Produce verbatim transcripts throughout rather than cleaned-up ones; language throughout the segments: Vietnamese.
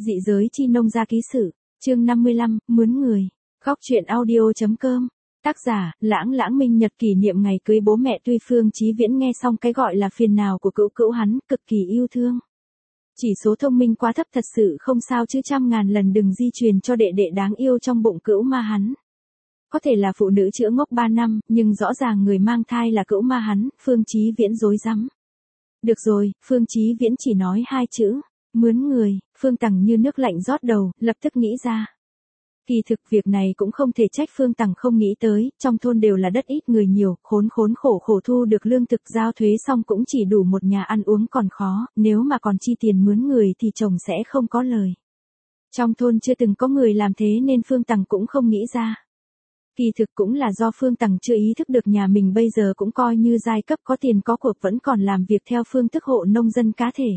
Dị giới chi nông gia ký sự, chương năm mươi lăm, mướn người. Góc truyện audio.com. Tác giả, Lãng Lãng Minh Nhật kỷ niệm ngày cưới bố mẹ. Tuy Phương Chí Viễn nghe xong cái gọi là phiền nào của cữu cữu hắn, cực kỳ yêu thương. Chỉ số thông minh quá thấp thật sự không sao chứ trăm ngàn lần đừng di truyền cho đệ đệ đáng yêu trong bụng cữu ma hắn. Có thể là phụ nữ chữa ngốc ba năm, nhưng rõ ràng người mang thai là cữu ma hắn, Phương Chí Viễn rối rắm. Được rồi, Phương Chí Viễn chỉ nói hai chữ, mướn người. Phương Tằng như nước lạnh rót đầu, lập tức nghĩ ra. Kỳ thực việc này cũng không thể trách Phương Tằng không nghĩ tới, trong thôn đều là đất ít người nhiều, khốn khốn khổ khổ thu được lương thực giao thuế xong cũng chỉ đủ một nhà ăn uống còn khó, nếu mà còn chi tiền mướn người thì chồng sẽ không có lời. Trong thôn chưa từng có người làm thế nên Phương Tằng cũng không nghĩ ra. Kỳ thực cũng là do Phương Tằng chưa ý thức được nhà mình bây giờ cũng coi như giai cấp có tiền có cuộc vẫn còn làm việc theo phương thức hộ nông dân cá thể.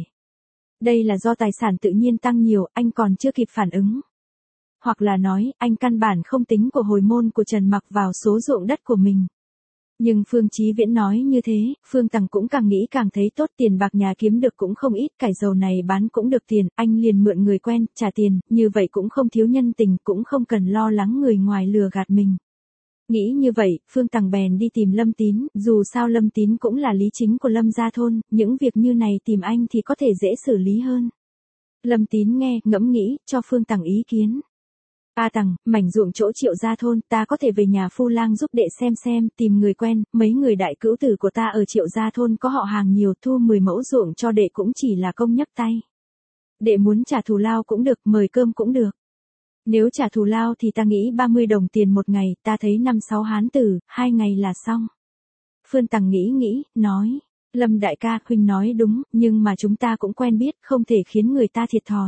Đây là do tài sản tự nhiên tăng nhiều, anh còn chưa kịp phản ứng. Hoặc là nói, anh căn bản không tính của hồi môn của Trần Mặc vào số ruộng đất của mình. Nhưng Phương Chí Viễn nói như thế, Phương Tằng cũng càng nghĩ càng thấy tốt, tiền bạc nhà kiếm được cũng không ít, cải dầu này bán cũng được tiền, anh liền mượn người quen, trả tiền, như vậy cũng không thiếu nhân tình, cũng không cần lo lắng người ngoài lừa gạt mình. Nghĩ như vậy, Phương Tằng bèn đi tìm Lâm Tín, dù sao Lâm Tín cũng là lý chính của Lâm gia thôn, những việc như này tìm anh thì có thể dễ xử lý hơn. Lâm Tín nghe, ngẫm nghĩ, cho Phương Tằng ý kiến. A Tằng, mảnh ruộng chỗ Triệu gia thôn, ta có thể về nhà Phu Lang giúp đệ xem xem, tìm người quen, mấy người đại cữu tử của ta ở Triệu gia thôn có họ hàng nhiều, thu mười mẫu ruộng cho đệ cũng chỉ là công nhấc tay. Đệ muốn trả thù lao cũng được, mời cơm cũng được. Nếu trả thù lao thì ta nghĩ ba mươi đồng tiền một ngày, ta thấy năm sáu hán tử, hai ngày là xong. Phương Tằng nghĩ nghĩ, nói, Lâm đại ca, huynh nói đúng, nhưng mà chúng ta cũng quen biết, không thể khiến người ta thiệt thòi.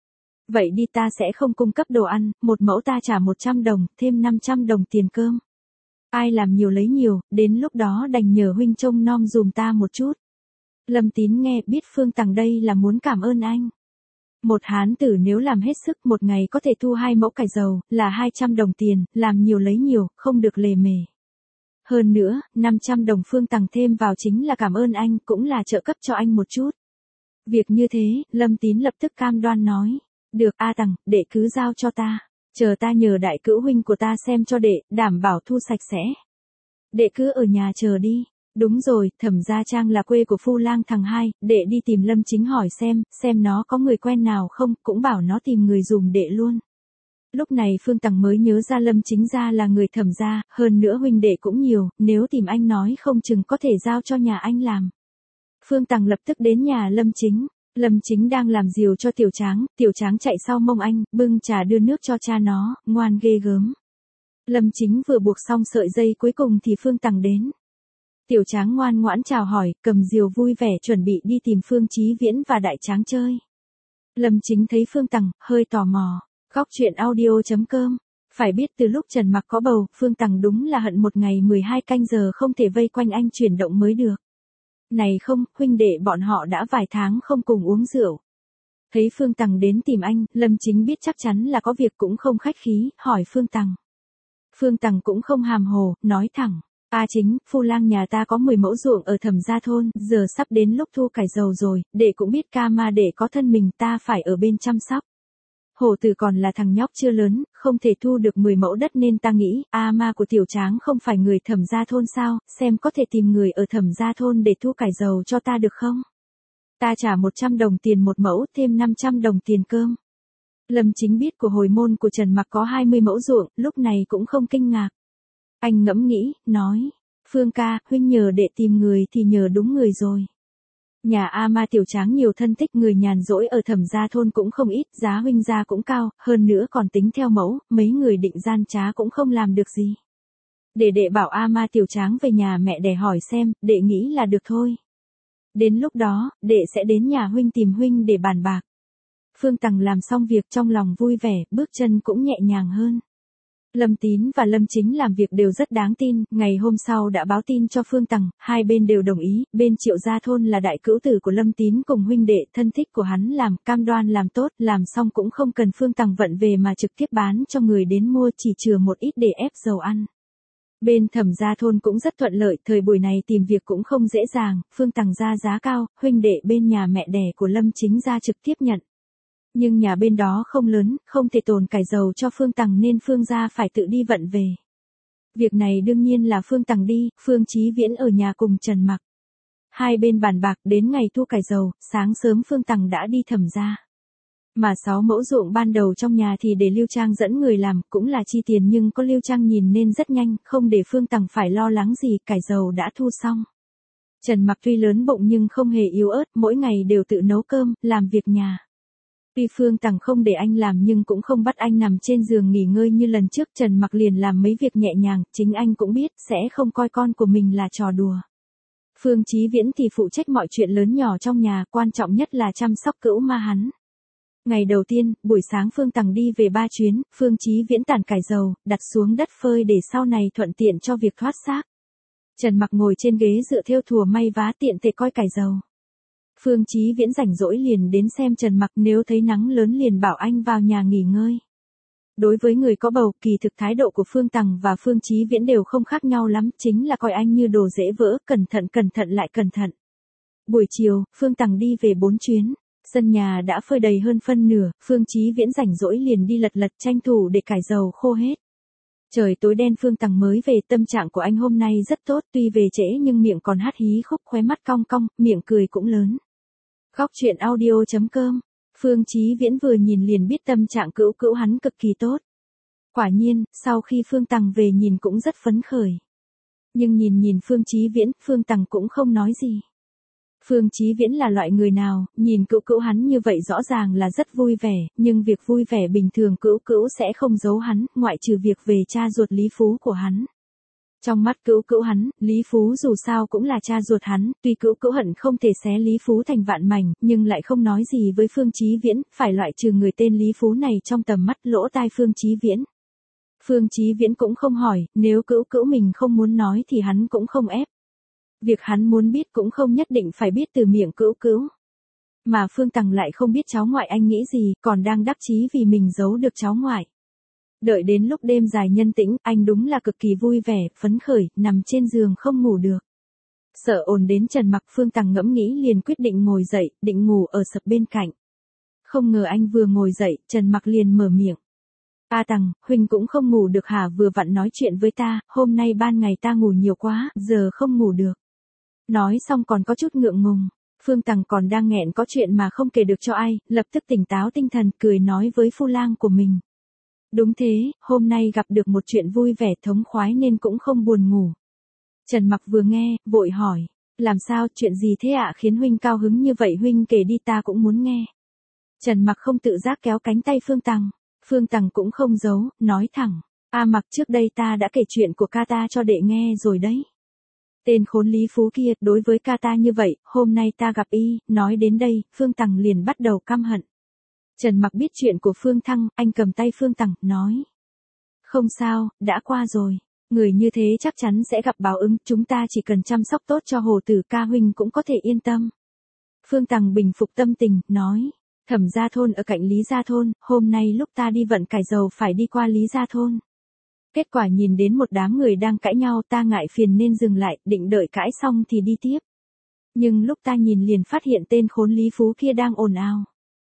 Vậy đi, ta sẽ không cung cấp đồ ăn, một mẫu ta trả một trăm đồng, thêm năm trăm đồng tiền cơm. Ai làm nhiều lấy nhiều, đến lúc đó đành nhờ huynh trông nom dùm ta một chút. Lâm Tín nghe biết Phương Tằng đây là muốn cảm ơn anh. Một hán tử nếu làm hết sức một ngày có thể thu hai mẫu cải dầu, là hai trăm đồng tiền, làm nhiều lấy nhiều, không được lề mề. Hơn nữa, năm trăm đồng Phương Tằng thêm vào chính là cảm ơn anh, cũng là trợ cấp cho anh một chút. Việc như thế, Lâm Tín lập tức cam đoan nói. Được A Tằng, đệ cứ giao cho ta. Chờ ta nhờ đại cữu huynh của ta xem cho đệ, đảm bảo thu sạch sẽ. Đệ cứ ở nhà chờ đi. Đúng rồi, Thẩm Gia Trang là quê của Phu Lang thằng hai, đệ đi tìm Lâm Chính hỏi xem, xem nó có người quen nào không, cũng bảo nó tìm người dùm đệ luôn. Lúc này Phương Tằng mới nhớ ra Lâm Chính gia là người Thẩm gia, hơn nữa huynh đệ cũng nhiều, nếu tìm anh nói không chừng có thể giao cho nhà anh làm. Phương Tằng lập tức đến nhà Lâm Chính. Lâm Chính đang làm diều cho Tiểu Tráng, Tiểu Tráng chạy sau mông anh, bưng trà đưa nước cho cha nó, ngoan ghê gớm. Lâm Chính vừa buộc xong sợi dây cuối cùng thì Phương Tằng đến. Tiểu Tráng ngoan ngoãn chào hỏi, cầm diều vui vẻ chuẩn bị đi tìm Phương Chí Viễn và Đại Tráng chơi. Lâm Chính thấy Phương Tằng, hơi tò mò. Góc truyện audio.com. Phải biết từ lúc Trần Mặc có bầu, Phương Tằng đúng là hận một ngày mười hai canh giờ không thể vây quanh anh chuyển động mới được. Này không, huynh đệ bọn họ đã vài tháng không cùng uống rượu. Thấy Phương Tằng đến tìm anh, Lâm Chính biết chắc chắn là có việc cũng không khách khí, hỏi Phương Tằng. Phương Tằng cũng không hàm hồ, nói thẳng. A Chính, Phu Lang nhà ta có mười mẫu ruộng ở Thẩm gia thôn, giờ sắp đến lúc thu cải dầu rồi, đệ cũng biết ca ma đệ có thân mình ta phải ở bên chăm sóc. Hổ Tử còn là thằng nhóc chưa lớn, không thể thu được mười mẫu đất nên ta nghĩ, A ma của Tiểu Tráng không phải người Thẩm gia thôn sao, xem có thể tìm người ở Thẩm gia thôn để thu cải dầu cho ta được không? Ta trả một trăm đồng tiền một mẫu, thêm năm trăm đồng tiền cơm. Lâm Chính biết của hồi môn của Trần Mặc có hai mươi mẫu ruộng, lúc này cũng không kinh ngạc. Anh ngẫm nghĩ, nói, Phương ca, huynh nhờ đệ tìm người thì nhờ đúng người rồi. Nhà A ma Tiểu Tráng nhiều thân thích, người nhàn rỗi ở Thẩm gia thôn cũng không ít, giá huynh gia cũng cao, hơn nữa còn tính theo mẫu, mấy người định gian trá cũng không làm được gì. Để đệ bảo A ma Tiểu Tráng về nhà mẹ để hỏi xem, đệ nghĩ là được thôi. Đến lúc đó, đệ sẽ đến nhà huynh tìm huynh để bàn bạc. Phương Tằng làm xong việc trong lòng vui vẻ, bước chân cũng nhẹ nhàng hơn. Lâm Tín và Lâm Chính làm việc đều rất đáng tin, ngày hôm sau đã báo tin cho Phương Tằng, hai bên đều đồng ý, bên Triệu gia thôn là đại cữu tử của Lâm Tín cùng huynh đệ thân thích của hắn làm, cam đoan làm tốt, làm xong cũng không cần Phương Tằng vận về mà trực tiếp bán cho người đến mua, chỉ chừa một ít để ép dầu ăn. Bên Thẩm gia thôn cũng rất thuận lợi, thời buổi này tìm việc cũng không dễ dàng, Phương Tằng ra giá cao, huynh đệ bên nhà mẹ đẻ của Lâm Chính ra trực tiếp nhận. Nhưng nhà bên đó không lớn, không thể tồn cải dầu cho Phương Tằng nên Phương gia phải tự đi vận về. Việc này đương nhiên là Phương Tằng đi, Phương Chí Viễn ở nhà cùng Trần Mặc. Hai bên bàn bạc đến ngày thu cải dầu, sáng sớm Phương Tằng đã đi Thẩm gia. Mà sáu mẫu ruộng ban đầu trong nhà thì để Lưu Trang dẫn người làm, cũng là chi tiền nhưng có Lưu Trang nhìn nên rất nhanh, không để Phương Tằng phải lo lắng gì, cải dầu đã thu xong. Trần Mặc tuy lớn bụng nhưng không hề yếu ớt, mỗi ngày đều tự nấu cơm, làm việc nhà. Tuy Phương Tằng không để anh làm nhưng cũng không bắt anh nằm trên giường nghỉ ngơi như lần trước, Trần Mặc liền làm mấy việc nhẹ nhàng, chính anh cũng biết sẽ không coi con của mình là trò đùa. Phương Chí Viễn thì phụ trách mọi chuyện lớn nhỏ trong nhà, quan trọng nhất là chăm sóc cữu ma hắn. Ngày đầu tiên, buổi sáng Phương Tằng đi về ba chuyến, Phương Chí Viễn tản cải dầu, đặt xuống đất phơi để sau này thuận tiện cho việc thoát xác. Trần Mặc ngồi trên ghế dựa thêu thùa may vá tiện thể coi cải dầu. Phương Chí Viễn rảnh rỗi liền đến xem Trần Mặc, nếu thấy nắng lớn liền bảo anh vào nhà nghỉ ngơi. Đối với người có bầu, kỳ thực thái độ của Phương Tằng và Phương Chí Viễn đều không khác nhau lắm, chính là coi anh như đồ dễ vỡ, cẩn thận cẩn thận lại cẩn thận. Buổi chiều, Phương Tằng đi về bốn chuyến. Sân nhà đã phơi đầy hơn phân nửa, Phương Chí Viễn rảnh rỗi liền đi lật lật tranh thủ để cải dầu khô hết. Trời tối đen Phương Tằng mới về, tâm trạng của anh hôm nay rất tốt, tuy về trễ nhưng miệng còn hắt hí khúc, khóe mắt cong cong, miệng cười cũng lớn. Khóc chuyện audio chấm com. Phương Chí Viễn vừa nhìn liền biết tâm trạng cữu cữu hắn cực kỳ tốt. Quả nhiên, sau khi Phương Tằng về nhìn cũng rất phấn khởi. Nhưng nhìn nhìn Phương Chí Viễn, Phương Tằng cũng không nói gì. Phương Chí Viễn là loại người nào, nhìn cữu cữu hắn như vậy rõ ràng là rất vui vẻ, nhưng việc vui vẻ bình thường cữu cữu sẽ không giấu hắn, ngoại trừ việc về cha ruột Lý Phú của hắn. Trong mắt cữu cữu hắn, Lý Phú dù sao cũng là cha ruột hắn, tuy cữu cữu hận không thể xé Lý Phú thành vạn mảnh, nhưng lại không nói gì với Phương Chí Viễn, phải loại trừ người tên Lý Phú này trong tầm mắt lỗ tai Phương Chí Viễn. Phương Chí Viễn cũng không hỏi, nếu cữu cữu mình không muốn nói thì hắn cũng không ép. Việc hắn muốn biết cũng không nhất định phải biết từ miệng cữu cữu. Mà Phương Tằng lại không biết cháu ngoại anh nghĩ gì, còn đang đắc chí vì mình giấu được cháu ngoại. Đợi đến lúc đêm dài nhân tĩnh, anh đúng là cực kỳ vui vẻ, phấn khởi, nằm trên giường không ngủ được. Sợ ồn đến Trần Mặc, Phương Tằng ngẫm nghĩ liền quyết định ngồi dậy, định ngủ ở sập bên cạnh. Không ngờ anh vừa ngồi dậy, Trần Mặc liền mở miệng. A Tằng, huynh cũng không ngủ được hả, vừa vặn nói chuyện với ta, hôm nay ban ngày ta ngủ nhiều quá, giờ không ngủ được. Nói xong còn có chút ngượng ngùng, Phương Tằng còn đang nghẹn có chuyện mà không kể được cho ai, lập tức tỉnh táo tinh thần, cười nói với phu lang của mình. Đúng thế, hôm nay gặp được một chuyện vui vẻ thống khoái nên cũng không buồn ngủ. Trần Mặc vừa nghe, vội hỏi, làm sao, chuyện gì thế ạ, khiến huynh cao hứng như vậy, huynh kể đi ta cũng muốn nghe. Trần Mặc không tự giác kéo cánh tay Phương Tằng, Phương Tằng cũng không giấu, nói thẳng, A Mặc, trước đây ta đã kể chuyện của ca ta cho đệ nghe rồi đấy. Tên khốn Lý Phú kia, đối với ca ta như vậy, hôm nay ta gặp y, nói đến đây, Phương Tằng liền bắt đầu căm hận. Trần Mặc biết chuyện của Phương Thăng, anh cầm tay Phương Tằng, nói. Không sao, đã qua rồi. Người như thế chắc chắn sẽ gặp báo ứng, chúng ta chỉ cần chăm sóc tốt cho Hồ Tử ca huynh cũng có thể yên tâm. Phương Tằng bình phục tâm tình, nói. Thẩm gia thôn ở cạnh Lý gia thôn, hôm nay lúc ta đi vận cải dầu phải đi qua Lý gia thôn. Kết quả nhìn đến một đám người đang cãi nhau, ta ngại phiền nên dừng lại, định đợi cãi xong thì đi tiếp. Nhưng lúc ta nhìn liền phát hiện tên khốn Lý Phú kia đang ồn ào.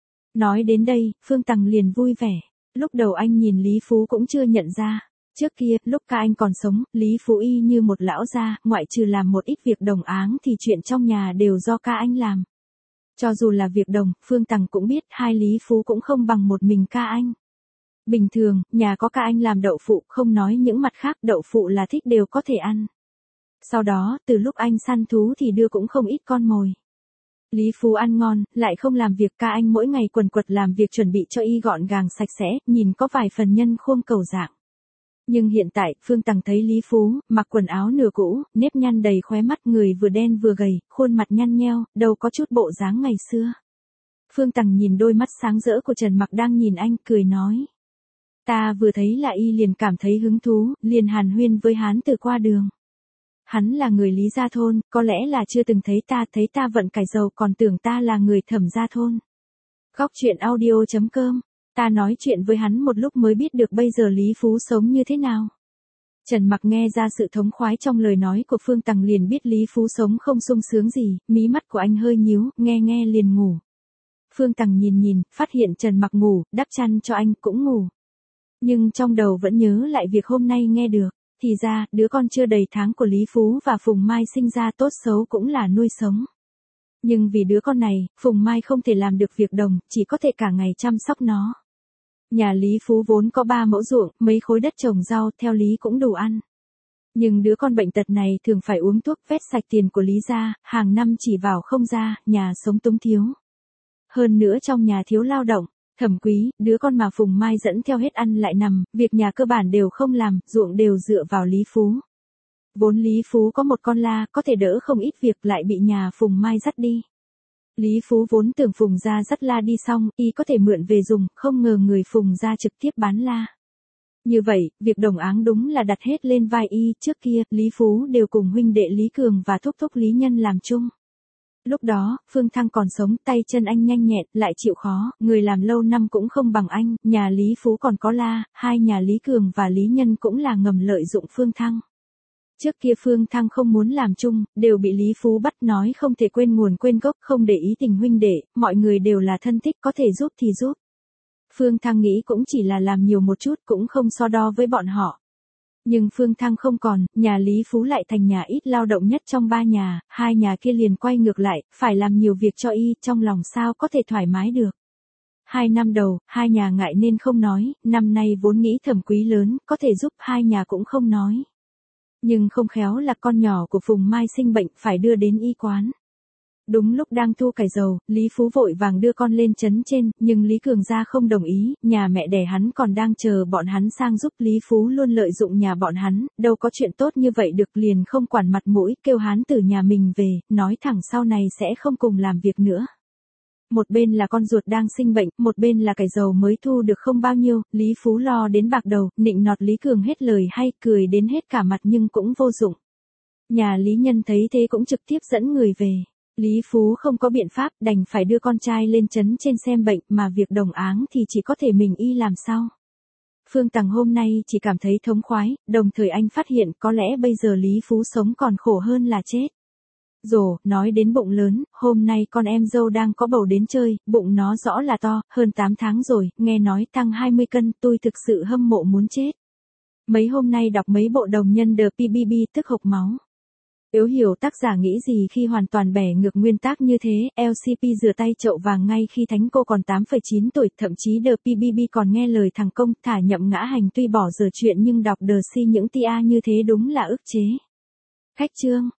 Nói đến đây, Phương Tằng liền vui vẻ. Lúc đầu anh nhìn Lý Phú cũng chưa nhận ra. Trước kia, lúc ca anh còn sống, Lý Phú y như một lão gia, ngoại trừ làm một ít việc đồng áng thì chuyện trong nhà đều do ca anh làm. Cho dù là việc đồng, Phương Tằng cũng biết hai Lý Phú cũng không bằng một mình ca anh. Bình thường, nhà có ca anh làm đậu phụ, không nói những mặt khác, đậu phụ là thích đều có thể ăn. Sau đó, từ lúc anh săn thú thì đưa cũng không ít con mồi. Lý Phú ăn ngon, lại không làm việc, ca anh mỗi ngày quần quật làm việc chuẩn bị cho y gọn gàng sạch sẽ, nhìn có vài phần nhân khuôn cầu dạng. Nhưng hiện tại, Phương Tằng thấy Lý Phú, mặc quần áo nửa cũ, nếp nhăn đầy khóe mắt, người vừa đen vừa gầy, khuôn mặt nhăn nheo, đâu có chút bộ dáng ngày xưa. Phương Tằng nhìn đôi mắt sáng rỡ của Trần Mặc đang nhìn anh, cười nói. Ta vừa thấy là y liền cảm thấy hứng thú, liền hàn huyên với hán từ qua đường. Hắn là người Lý gia thôn, có lẽ là chưa từng thấy ta, thấy ta vận cải dầu còn tưởng ta là người Thẩm gia thôn. Khóc chuyện audio chấm com. Ta nói chuyện với hắn một lúc mới biết được bây giờ Lý Phú sống như thế nào. Trần Mặc nghe ra sự thống khoái trong lời nói của Phương Tằng liền biết Lý Phú sống không sung sướng gì, mí mắt của anh hơi nhíu, nghe nghe liền ngủ. Phương Tằng nhìn nhìn, phát hiện Trần Mặc ngủ, đắp chăn cho anh cũng ngủ. Nhưng trong đầu vẫn nhớ lại việc hôm nay nghe được. Thì ra, đứa con chưa đầy tháng của Lý Phú và Phùng Mai sinh ra tốt xấu cũng là nuôi sống. Nhưng vì đứa con này, Phùng Mai không thể làm được việc đồng, chỉ có thể cả ngày chăm sóc nó. Nhà Lý Phú vốn có ba mẫu ruộng, mấy khối đất trồng rau, theo lý cũng đủ ăn. Nhưng đứa con bệnh tật này thường phải uống thuốc vét sạch tiền của Lý gia, hàng năm chỉ vào không ra, nhà sống túng thiếu. Hơn nữa trong nhà thiếu lao động, Thẩm Quý, đứa con mà Phùng Mai dẫn theo hết ăn lại nằm, việc nhà cơ bản đều không làm, ruộng đều dựa vào Lý Phú. Vốn Lý Phú có một con la, có thể đỡ không ít việc lại bị nhà Phùng Mai dắt đi. Lý Phú vốn tưởng Phùng gia dắt la đi xong, y có thể mượn về dùng, không ngờ người Phùng gia trực tiếp bán la. Như vậy, việc đồng áng đúng là đặt hết lên vai y, trước kia, Lý Phú đều cùng huynh đệ Lý Cường và thúc thúc Lý Nhân làm chung. Lúc đó, Phương Thăng còn sống, tay chân anh nhanh nhẹn, lại chịu khó, người làm lâu năm cũng không bằng anh, nhà Lý Phú còn có la, hai nhà Lý Cường và Lý Nhân cũng là ngầm lợi dụng Phương Thăng. Trước kia Phương Thăng không muốn làm chung, đều bị Lý Phú bắt nói không thể quên nguồn quên gốc, không để ý tình huynh đệ, mọi người đều là thân thích, có thể giúp thì giúp. Phương Thăng nghĩ cũng chỉ là làm nhiều một chút, cũng không so đo với bọn họ. Nhưng Phương Thăng không còn, nhà Lý Phú lại thành nhà ít lao động nhất trong ba nhà, hai nhà kia liền quay ngược lại, phải làm nhiều việc cho y, trong lòng sao có thể thoải mái được. Hai năm đầu, hai nhà ngại nên không nói, năm nay vốn nghĩ Thẩm Quý lớn, có thể giúp, hai nhà cũng không nói. Nhưng không khéo là con nhỏ của Phùng Mai sinh bệnh, phải đưa đến y quán. Đúng lúc đang thu cải dầu, Lý Phú vội vàng đưa con lên trấn trên, nhưng Lý Cường gia không đồng ý, nhà mẹ đẻ hắn còn đang chờ bọn hắn sang giúp. Lý Phú luôn lợi dụng nhà bọn hắn, đâu có chuyện tốt như vậy được, liền không quản mặt mũi, kêu hắn từ nhà mình về, nói thẳng sau này sẽ không cùng làm việc nữa. Một bên là con ruột đang sinh bệnh, một bên là cải dầu mới thu được không bao nhiêu, Lý Phú lo đến bạc đầu, nịnh nọt Lý Cường hết lời hay, cười đến hết cả mặt nhưng cũng vô dụng. Nhà Lý Nhân thấy thế cũng trực tiếp dẫn người về. Lý Phú không có biện pháp, đành phải đưa con trai lên trấn trên xem bệnh, mà việc đồng áng thì chỉ có thể mình y làm sao. Phương Tằng hôm nay chỉ cảm thấy thống khoái, đồng thời anh phát hiện có lẽ bây giờ Lý Phú sống còn khổ hơn là chết. Rồ, nói đến bụng lớn, hôm nay con em dâu đang có bầu đến chơi, bụng nó rõ là to, hơn tám tháng rồi, nghe nói tăng hai mươi cân, tôi thực sự hâm mộ muốn chết. Mấy hôm nay đọc mấy bộ đồng nhân The pê bê bê tức hộc máu. Yếu hiểu tác giả nghĩ gì khi hoàn toàn bẻ ngược nguyên tắc như thế, lờ xê pê rửa tay chậu vàng ngay khi thánh cô còn tám phẩy chín tuổi, thậm chí The pê bê bê còn nghe lời thằng công, thả nhậm ngã hành, tuy bỏ giờ chuyện nhưng đọc The Si những tia như thế đúng là ức chế. Khách chương.